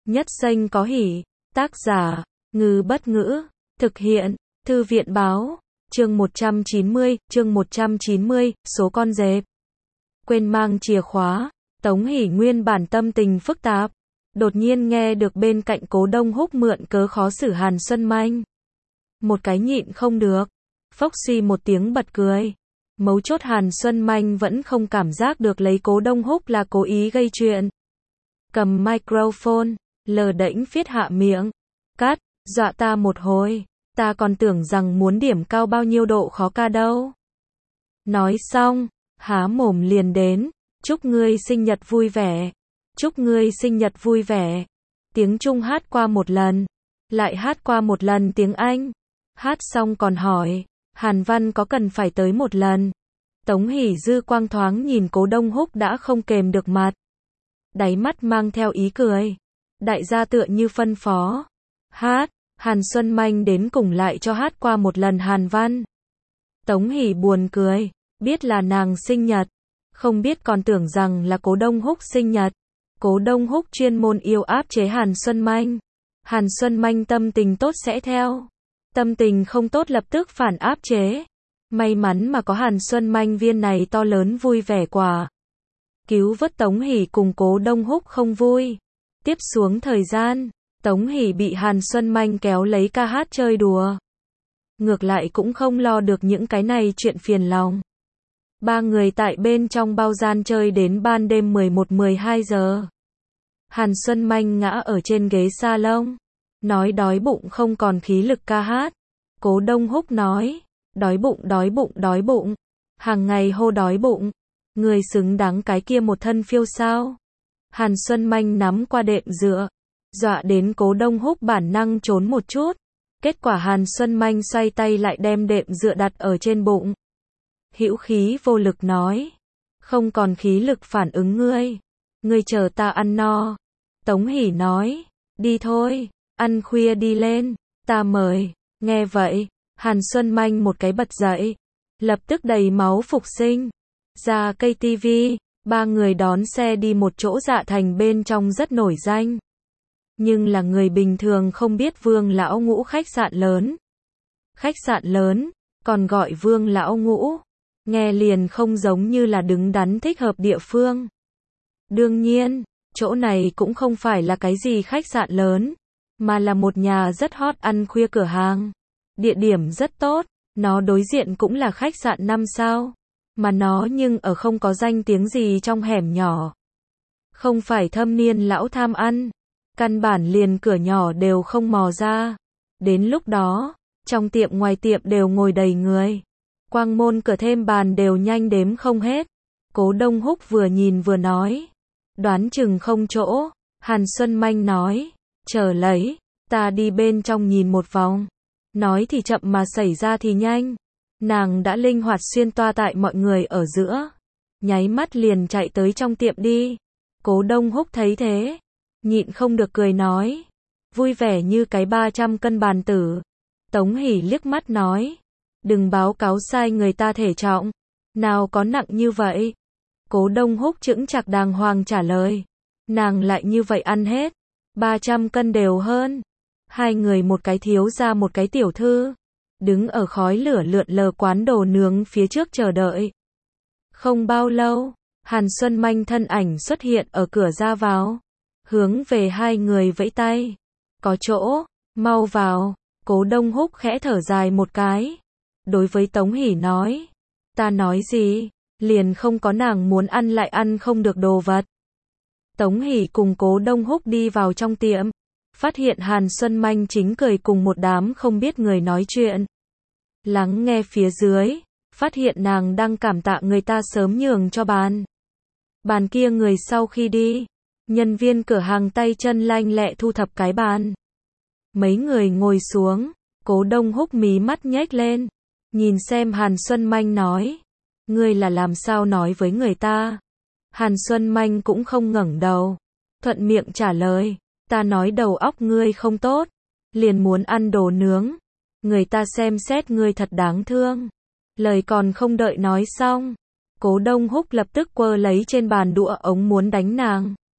Nhất Xanh có hỉ. Tác giả, Ngư Bất Ngữ. Thực hiện, Thư viện Báo. Chương 190, số con dẹp. Quên mang chìa khóa. Tống Hỷ nguyên bản tâm tình phức tạp. Đột nhiên nghe được bên cạnh Cố Đông Húc mượn cớ khó xử Hàn Xuân Manh. Một cái nhịn không được. Phốc suy một tiếng bật cười. Mấu chốt Hàn Xuân Manh vẫn không cảm giác được lấy Cố Đông Húc là cố ý gây chuyện. Cầm microphone, lờ đễnh viết hạ miệng. Cắt, dọa ta một hồi. Ta còn tưởng rằng muốn điểm cao bao nhiêu độ khó ca đâu. Nói xong, há mồm liền đến. Chúc ngươi sinh nhật vui vẻ. Chúc ngươi sinh nhật vui vẻ. Tiếng Trung hát qua một lần. Lại hát qua một lần tiếng Anh. Hát xong còn hỏi. Hàn Văn có cần phải tới một lần. Tống Hỷ dư quang thoáng nhìn Cố Đông Húc đã không kềm được mặt. Đáy mắt mang theo ý cười. Đại gia tựa như phân phó. Hát, Hàn Xuân Manh đến cùng lại cho hát qua một lần Hàn Văn. Tống Hỷ buồn cười. Biết là nàng sinh nhật. Không biết còn tưởng rằng là Cố Đông Húc sinh nhật. Cố Đông Húc chuyên môn yêu áp chế Hàn Xuân Manh. Hàn Xuân Manh tâm tình tốt sẽ theo. Tâm tình không tốt lập tức phản áp chế. May mắn mà có Hàn Xuân Manh viên này to lớn vui vẻ quả. Cứu vớt Tống Hỷ cùng Cố Đông Húc không vui. Tiếp xuống thời gian, Tống Hỷ bị Hàn Xuân Manh kéo lấy ca hát chơi đùa. Ngược lại cũng không lo được những cái này chuyện phiền lòng. Ba người tại bên trong bao gian chơi đến ban đêm 11-12 giờ. Hàn Xuân Manh ngã ở trên ghế salon. Nói đói bụng không còn khí lực ca hát. Cố Đông Húc nói. Đói bụng đói bụng đói bụng. Hàng ngày hô đói bụng. Người xứng đáng cái kia một thân phiêu sao. Hàn Xuân Manh nắm qua đệm dựa. Dọa đến Cố Đông Húc bản năng trốn một chút. Kết quả Hàn Xuân Manh xoay tay lại đem đệm dựa đặt ở trên bụng. Hữu khí vô lực nói. Không còn khí lực phản ứng ngươi. Ngươi chờ ta ăn no. Tống Hỷ nói. Đi thôi. Ăn khuya đi lên. Ta mời. Nghe vậy. Hàn Xuân Manh một cái bật dậy. Lập tức đầy máu phục sinh. Ra cây tivi. Ba người đón xe đi một chỗ Dạ Thành bên trong rất nổi danh. Nhưng là người bình thường không biết Vương Lão Ngũ khách sạn lớn. Khách sạn lớn. Còn gọi Vương Lão Ngũ. Nghe liền không giống như là đứng đắn thích hợp địa phương. Đương nhiên, chỗ này cũng không phải là cái gì khách sạn lớn, mà là một nhà rất hot ăn khuya cửa hàng. Địa điểm rất tốt, nó đối diện cũng là khách sạn 5 sao, mà nó nhưng ở không có danh tiếng gì trong hẻm nhỏ. Không phải thâm niên lão tham ăn, căn bản liền cửa nhỏ đều không mò ra. Đến lúc đó, trong tiệm ngoài tiệm đều ngồi đầy người. Quang môn cửa thêm bàn đều nhanh đếm không hết. Cố Đông Húc vừa nhìn vừa nói. Đoán chừng không chỗ. Hàn Xuân Manh nói. Chờ lấy. Ta đi bên trong nhìn một vòng. Nói thì chậm mà xảy ra thì nhanh. Nàng đã linh hoạt xuyên toa tại mọi người ở giữa. Nháy mắt liền chạy tới trong tiệm đi. Cố Đông Húc thấy thế. Nhịn không được cười nói. Vui vẻ như cái 300 cân bàn tử. Tống Hỷ liếc mắt nói. Đừng báo cáo sai người ta thể trọng. Nào có nặng như vậy. Cố Đông Húc chững chạc đàng hoàng trả lời. Nàng lại như vậy ăn hết. 300 cân đều hơn. Hai người một cái thiếu gia một cái tiểu thư. Đứng ở khói lửa lượn lờ quán đồ nướng phía trước chờ đợi. Không bao lâu, Hàn Xuân Manh thân ảnh xuất hiện ở cửa ra vào. Hướng về hai người vẫy tay. Có chỗ, mau vào. Cố Đông Húc khẽ thở dài một cái. Đối với Tống Hỷ nói. Ta nói gì? Liền không có nàng muốn ăn lại ăn không được đồ vật. Tống Hỷ cùng Cố Đông Húc đi vào trong tiệm. Phát hiện Hàn Xuân Manh chính cười cùng một đám không biết người nói chuyện. Lắng nghe phía dưới. Phát hiện nàng đang cảm tạ người ta sớm nhường cho bàn. Bàn kia người sau khi đi. Nhân viên cửa hàng tay chân lanh lẹ thu thập cái bàn. Mấy người ngồi xuống. Cố Đông Húc mí mắt nhếch lên. Nhìn xem Hàn Xuân Manh nói. Ngươi là làm sao nói với người ta? Hàn Xuân Manh cũng không ngẩng đầu. Thuận miệng trả lời. Ta nói đầu óc ngươi không tốt. Liền muốn ăn đồ nướng. Người ta xem xét ngươi thật đáng thương. Lời còn không đợi nói xong. Cố Đông Húc lập tức quơ lấy trên bàn đũa ống muốn đánh nàng.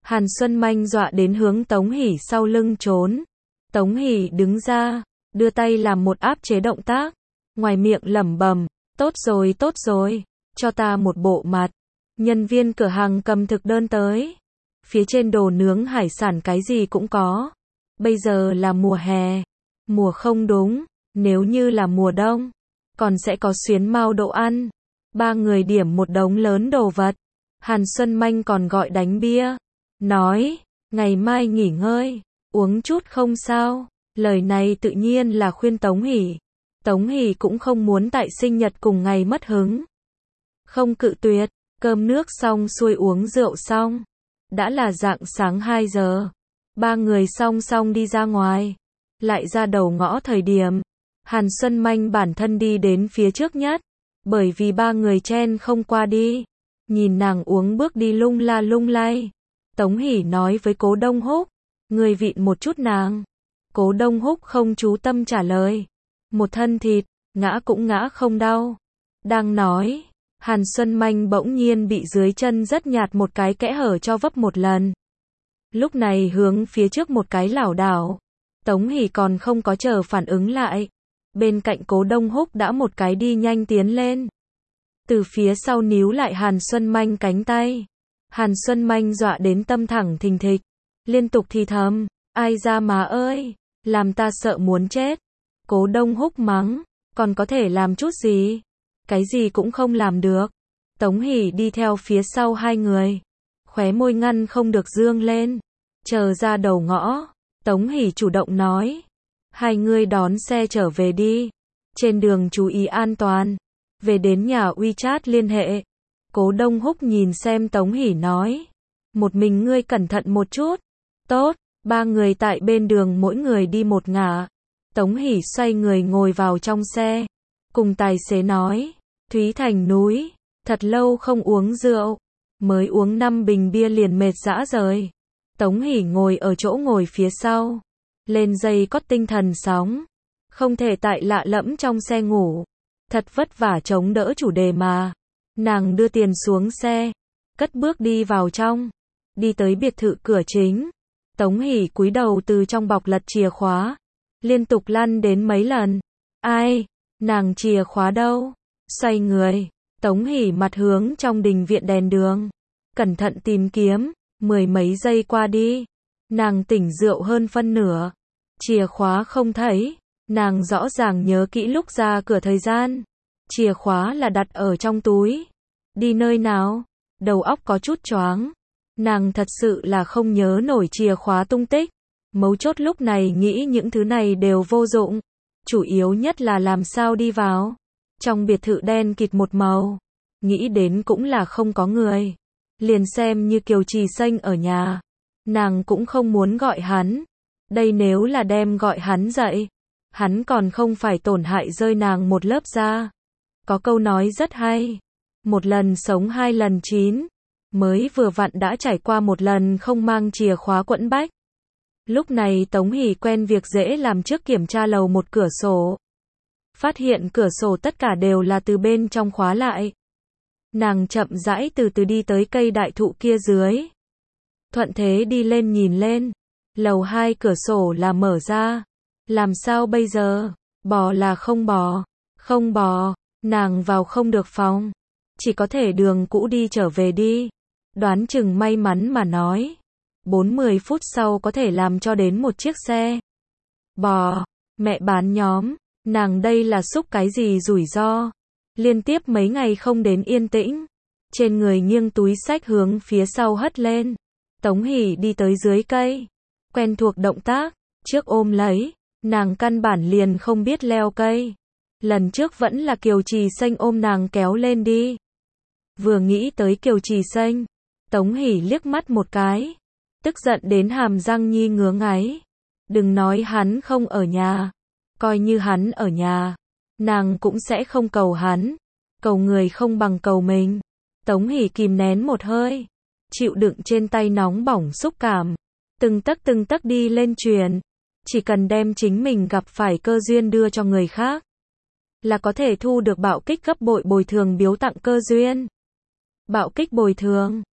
Hàn Xuân Manh dọa đến hướng Tống Hỷ sau lưng trốn. Tống Hỷ đứng ra, đưa tay làm một áp chế động tác, ngoài miệng lẩm bẩm, tốt rồi, cho ta một bộ mặt. Nhân viên cửa hàng cầm thực đơn tới. Phía trên đồ nướng hải sản cái gì cũng có. Bây giờ là mùa hè. Mùa không đúng, nếu như là mùa đông, còn sẽ có xuyến mao đồ ăn. Ba người điểm một đống lớn đồ vật. Hàn Xuân Manh còn gọi đánh bia. Nói, ngày mai nghỉ ngơi, uống chút không sao. Lời này tự nhiên là khuyên Tống Hỷ. Tống Hỷ cũng không muốn tại sinh nhật cùng ngày mất hứng. Không cự tuyệt, cơm nước xong xuôi uống rượu xong. Đã là rạng sáng 2 giờ. Ba người song song đi ra ngoài. Lại ra đầu ngõ thời điểm. Hàn Xuân Manh bản thân đi đến phía trước nhất. Bởi vì ba người chen không qua đi. Nhìn nàng uống bước đi lung la lung lay. Tống Hỷ nói với Cố Đông Húc. Người vịn một chút nàng. Cố Đông Húc không chú tâm trả lời. Một thân thịt, ngã cũng ngã không đau. Đang nói, Hàn Xuân Manh bỗng nhiên bị dưới chân rất nhạt một cái kẽ hở cho vấp một lần. Lúc này hướng phía trước một cái lảo đảo. Tống Hỷ còn không có chờ phản ứng lại. Bên cạnh Cố Đông Húc đã một cái đi nhanh tiến lên. Từ phía sau níu lại Hàn Xuân Manh cánh tay. Hàn Xuân Manh dọa đến tâm thẳng thình thịch. Liên tục thì thầm, ai ra má ơi, làm ta sợ muốn chết. Cố Đông Húc mắng, còn có thể làm chút gì? Cái gì cũng không làm được. Tống Hỷ đi theo phía sau hai người. Khóe môi ngăn không được dương lên. Chờ ra đầu ngõ, Tống Hỷ chủ động nói. Hai người đón xe trở về đi. Trên đường chú ý an toàn. Về đến nhà WeChat liên hệ. Cố Đông Húc nhìn xem Tống Hỷ nói. Một mình ngươi cẩn thận một chút. Tốt, ba người tại bên đường mỗi người đi một ngả. Tống Hỷ xoay người ngồi vào trong xe. Cùng tài xế nói. Thúy Thành núi. Thật lâu không uống rượu. Mới uống 5 bình bia liền mệt rã rời. Tống Hỷ ngồi ở chỗ ngồi phía sau. Lên dây cót tinh thần sóng. Không thể tại lạ lẫm trong xe ngủ. Thật vất vả chống đỡ chủ đề mà. Nàng đưa tiền xuống xe. Cất bước đi vào trong. Đi tới biệt thự cửa chính. Tống Hỷ cúi đầu từ trong bọc lật chìa khóa. Liên tục lăn đến mấy lần. Ai? Nàng chìa khóa đâu? Xoay người. Tống Hỷ mặt hướng trong đình viện đèn đường. Cẩn thận tìm kiếm. 10 mấy giây qua đi. Nàng tỉnh rượu hơn phân nửa. Chìa khóa không thấy. Nàng rõ ràng nhớ kỹ lúc ra cửa thời gian. Chìa khóa là đặt ở trong túi. Đi nơi nào? Đầu óc có chút choáng. Nàng thật sự là không nhớ nổi chìa khóa tung tích. Mấu chốt lúc này nghĩ những thứ này đều vô dụng. Chủ yếu nhất là làm sao đi vào. Trong biệt thự đen kịt một màu. Nghĩ đến cũng là không có người. Liền xem như Kiều Trì Xanh ở nhà. Nàng cũng không muốn gọi hắn. Đây nếu là đem gọi hắn dậy. Hắn còn không phải tổn hại rơi nàng một lớp da. Có câu nói rất hay. Một lần sống 2 lần chín. Mới vừa vặn đã trải qua một lần không mang chìa khóa quẫn bách. Lúc này Tống Hỷ quen việc dễ làm trước kiểm tra lầu một cửa sổ. Phát hiện cửa sổ tất cả đều là từ bên trong khóa lại. Nàng chậm rãi từ từ đi tới cây đại thụ kia dưới. Thuận thế đi lên nhìn lên. Lầu 2 cửa sổ là mở ra. Làm sao bây giờ? Bò là không bò. Không bò. Nàng vào không được phòng. Chỉ có thể đường cũ đi trở về đi. Đoán chừng may mắn mà nói. 40 phút sau có thể làm cho đến một chiếc xe. Bò. Mẹ bán nhóm. Nàng đây là xúc cái gì rủi ro. Liên tiếp mấy ngày không đến yên tĩnh. Trên người nghiêng túi xách hướng phía sau hất lên. Tống Hỷ đi tới dưới cây. Quen thuộc động tác. Trước ôm lấy. Nàng căn bản liền không biết leo cây. Lần trước vẫn là Kiều Trì Xanh ôm nàng kéo lên đi. Vừa nghĩ tới Kiều Trì Xanh. Tống Hỷ liếc mắt một cái. Tức giận đến hàm răng nhi ngứa ngáy. Đừng nói hắn không ở nhà. Coi như hắn ở nhà. Nàng cũng sẽ không cầu hắn. Cầu người không bằng cầu mình. Tống Hỷ kìm nén một hơi. Chịu đựng trên tay nóng bỏng xúc cảm. Từng tấc đi lên truyền. Chỉ cần đem chính mình gặp phải cơ duyên đưa cho người khác. Là có thể thu được bạo kích gấp bội bồi thường biếu tặng cơ duyên. Bạo kích bồi thường.